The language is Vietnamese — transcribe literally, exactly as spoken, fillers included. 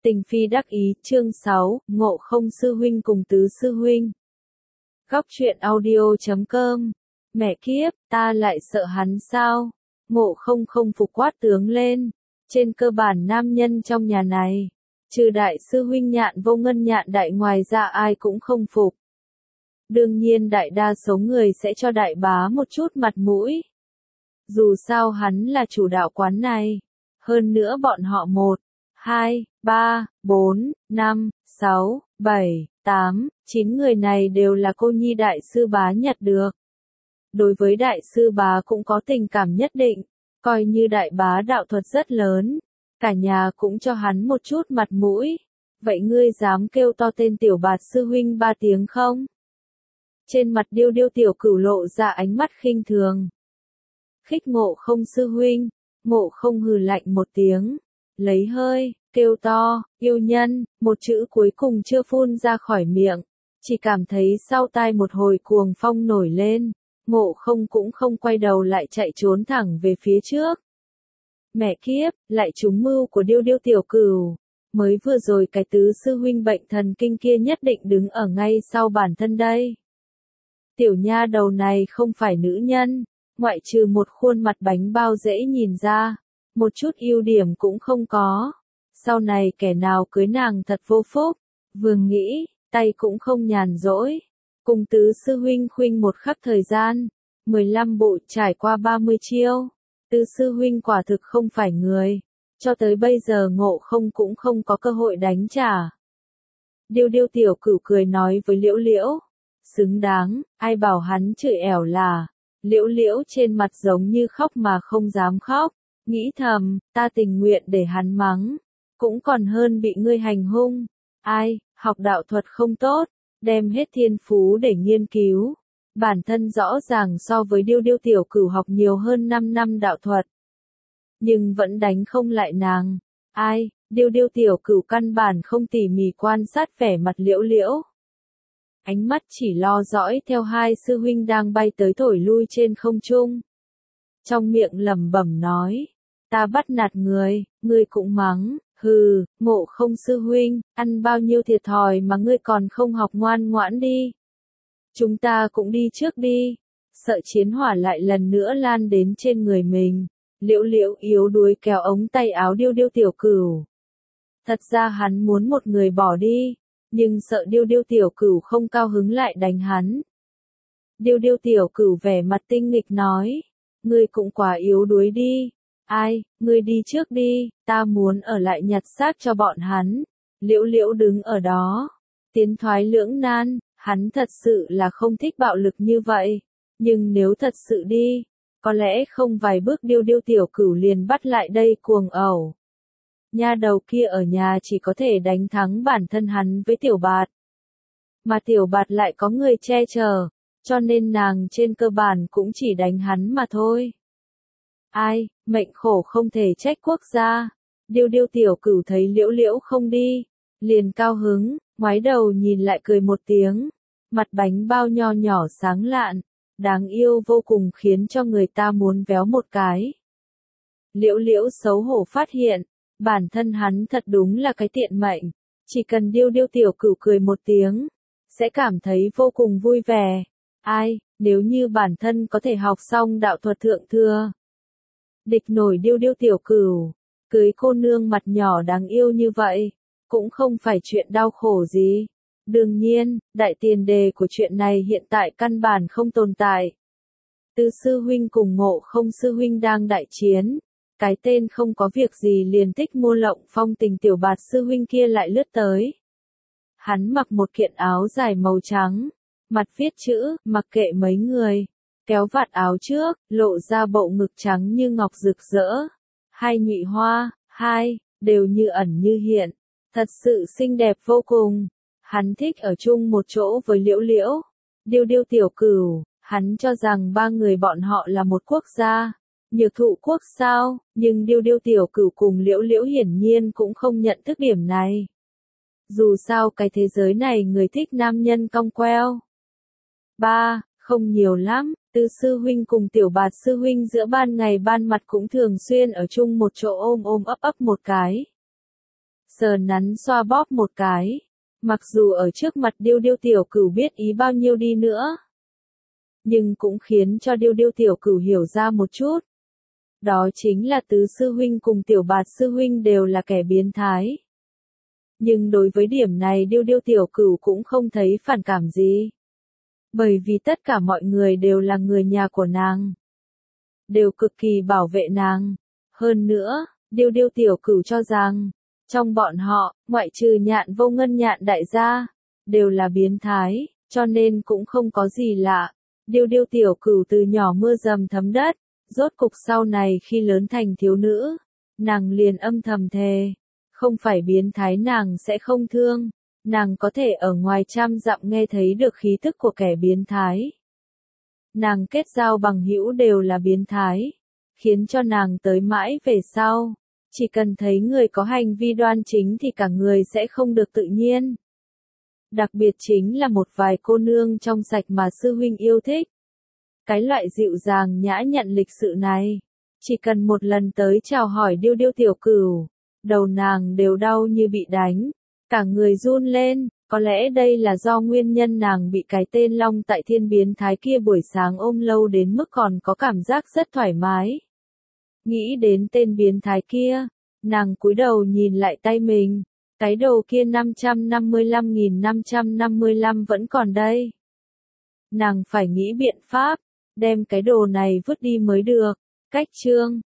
Tình phi đắc ý, chương sáu, Ngộ Không sư huynh cùng tứ sư huynh. Góc truyện audio chấm com. Mẹ kiếp, ta lại sợ hắn sao? Ngộ Không không phục quát tướng lên. Trên cơ bản nam nhân trong nhà này, trừ đại sư huynh Nhạn Vô Ngân Nhạn Đại ngoài ra ai cũng không phục. Đương nhiên đại đa số người sẽ cho đại bá một chút mặt mũi. Dù sao hắn là chủ đạo quán này. Hơn nữa bọn họ một, hai, ba, bốn, năm, sáu, bảy, tám, chín người này đều là cô nhi đại sư bá nhặt được. Đối với đại sư bá cũng có tình cảm nhất định, coi như đại bá đạo thuật rất lớn, cả nhà cũng cho hắn một chút mặt mũi. Vậy ngươi dám kêu to tên tiểu bạt sư huynh ba tiếng không? Trên mặt Điêu Điêu tiểu cửu lộ ra ánh mắt khinh thường. Khích Ngộ Không sư huynh, Ngộ Không hừ lạnh một tiếng, lấy hơi, kêu to, yêu nhân, một chữ cuối cùng chưa phun ra khỏi miệng, chỉ cảm thấy sau tai một hồi cuồng phong nổi lên, Ngộ Không cũng không quay đầu lại chạy trốn thẳng về phía trước. Mẹ kiếp, lại trúng mưu của Điêu Điêu tiểu cửu, mới vừa rồi cái tứ sư huynh bệnh thần kinh kia nhất định đứng ở ngay sau bản thân đây. Tiểu nha đầu này không phải nữ nhân, ngoại trừ một khuôn mặt bánh bao dễ nhìn ra, một chút ưu điểm cũng không có. Sau này kẻ nào cưới nàng thật vô phúc. Vương nghĩ, tay cũng không nhàn rỗi. Cùng tứ sư huynh khuynh một khắc thời gian, mười lăm bộ trải qua ba mươi chiêu. Tứ sư huynh quả thực không phải người, cho tới bây giờ Ngộ Không cũng không có cơ hội đánh trả. Điêu Điêu tiểu cửu cười nói với Liễu Liễu, xứng đáng, ai bảo hắn chửi ẻo là. Liễu Liễu trên mặt giống như khóc mà không dám khóc, nghĩ thầm, ta tình nguyện để hắn mắng, cũng còn hơn bị ngươi hành hung. Ai, học đạo thuật không tốt, đem hết thiên phú để nghiên cứu. Bản thân rõ ràng so với Điêu Điêu tiểu cửu học nhiều hơn năm năm đạo thuật, nhưng vẫn đánh không lại nàng. Ai, Điêu Điêu tiểu cửu căn bản không tỉ mỉ quan sát vẻ mặt Liễu Liễu. Ánh mắt chỉ lo dõi theo hai sư huynh đang bay tới thổi lui trên không trung. Trong miệng lẩm bẩm nói, ta bắt nạt người, ngươi cũng mắng, hừ, Ngộ Không sư huynh, ăn bao nhiêu thiệt thòi mà ngươi còn không học ngoan ngoãn đi. Chúng ta cũng đi trước đi, sợ chiến hỏa lại lần nữa lan đến trên người mình. Liễu Liễu yếu đuối kéo ống tay áo Điêu Điêu tiểu cửu. Thật ra hắn muốn một người bỏ đi, nhưng sợ Điêu Điêu tiểu cửu không cao hứng lại đánh hắn. Điêu Điêu tiểu cửu vẻ mặt tinh nghịch nói, ngươi cũng quá yếu đuối đi. Ai, ngươi đi trước đi, ta muốn ở lại nhặt xác cho bọn hắn. Liễu Liễu đứng ở đó, tiến thoái lưỡng nan, hắn thật sự là không thích bạo lực như vậy, nhưng nếu thật sự đi, có lẽ không vài bước Điêu Điêu tiểu cửu liền bắt lại đây cuồng ẩu. Nha đầu kia ở nhà chỉ có thể đánh thắng bản thân hắn với tiểu bạt. Mà tiểu bạt lại có người che chở, cho nên nàng trên cơ bản cũng chỉ đánh hắn mà thôi. Ai, mệnh khổ không thể trách quốc gia. Điêu Điêu tiểu cửu thấy Liễu Liễu không đi, liền cao hứng, ngoái đầu nhìn lại cười một tiếng. Mặt bánh bao nho nhỏ sáng lạn, đáng yêu vô cùng khiến cho người ta muốn véo một cái. Liễu Liễu xấu hổ phát hiện, bản thân hắn thật đúng là cái tiện mệnh, chỉ cần Điêu Điêu tiểu cửu cười một tiếng, sẽ cảm thấy vô cùng vui vẻ. Ai, nếu như bản thân có thể học xong đạo thuật thượng thừa, địch nổi Điêu Điêu tiểu cửu, cưới cô nương mặt nhỏ đáng yêu như vậy, cũng không phải chuyện đau khổ gì. Đương nhiên, đại tiền đề của chuyện này hiện tại căn bản không tồn tại. Tứ sư huynh cùng Ngộ Không sư huynh đang đại chiến. Cái tên không có việc gì liền thích mua lộng phong tình tiểu bạt sư huynh kia lại lướt tới. Hắn mặc một kiện áo dài màu trắng, mặt viết chữ, mặc kệ mấy người, kéo vạt áo trước, lộ ra bộ ngực trắng như ngọc rực rỡ. Hai nhụy hoa, hai, đều như ẩn như hiện, thật sự xinh đẹp vô cùng. Hắn thích ở chung một chỗ với Liễu Liễu, Điêu Điêu tiểu cửu, hắn cho rằng ba người bọn họ là một quốc gia. Nhược thụ quốc sao, nhưng Điêu Điêu tiểu cửu cùng Liễu Liễu hiển nhiên cũng không nhận thức điểm này. Dù sao cái thế giới này người thích nam nhân cong queo. Ba, không nhiều lắm, tứ sư huynh cùng tiểu bạt sư huynh giữa ban ngày ban mặt cũng thường xuyên ở chung một chỗ ôm ôm ấp ấp một cái. sờ nắn xoa bóp một cái. Mặc dù ở trước mặt Điêu Điêu tiểu cửu biết ý bao nhiêu đi nữa, nhưng cũng khiến cho Điêu Điêu tiểu cửu hiểu ra một chút. Đó chính là tứ sư huynh cùng tiểu bạt sư huynh đều là kẻ biến thái. Nhưng đối với điểm này Điêu Điêu tiểu cửu cũng không thấy phản cảm gì. Bởi vì tất cả mọi người đều là người nhà của nàng. Đều cực kỳ bảo vệ nàng. Hơn nữa, Điêu Điêu tiểu cửu cho rằng, trong bọn họ, ngoại trừ Nhạn Vô Ngân Nhạn đại gia, đều là biến thái, cho nên cũng không có gì lạ. Điêu Điêu tiểu cửu từ nhỏ mưa dầm thấm đất, rốt cục sau này khi lớn thành thiếu nữ, nàng liền âm thầm thề, không phải biến thái nàng sẽ không thương, nàng có thể ở ngoài trăm dặm nghe thấy được khí tức của kẻ biến thái. Nàng kết giao bằng hữu đều là biến thái, khiến cho nàng tới mãi về sau, chỉ cần thấy người có hành vi đoan chính thì cả người sẽ không được tự nhiên. Đặc biệt chính là một vài cô nương trong sạch mà sư huynh yêu thích. Cái loại dịu dàng nhã nhặn lịch sự này, chỉ cần một lần tới chào hỏi Điêu Điêu tiểu cửu, đầu nàng đều đau như bị đánh, cả người run lên, có lẽ đây là do nguyên nhân nàng bị cái tên Long Tại Thiên biến thái kia buổi sáng ôm lâu đến mức còn có cảm giác rất thoải mái. Nghĩ đến tên biến thái kia, nàng cúi đầu nhìn lại tay mình, cái đầu kia năm trăm năm mươi lăm nghìn năm trăm năm mươi lăm vẫn còn đây. Nàng phải nghĩ biện pháp, đem cái đồ này vứt đi mới được. Cách chương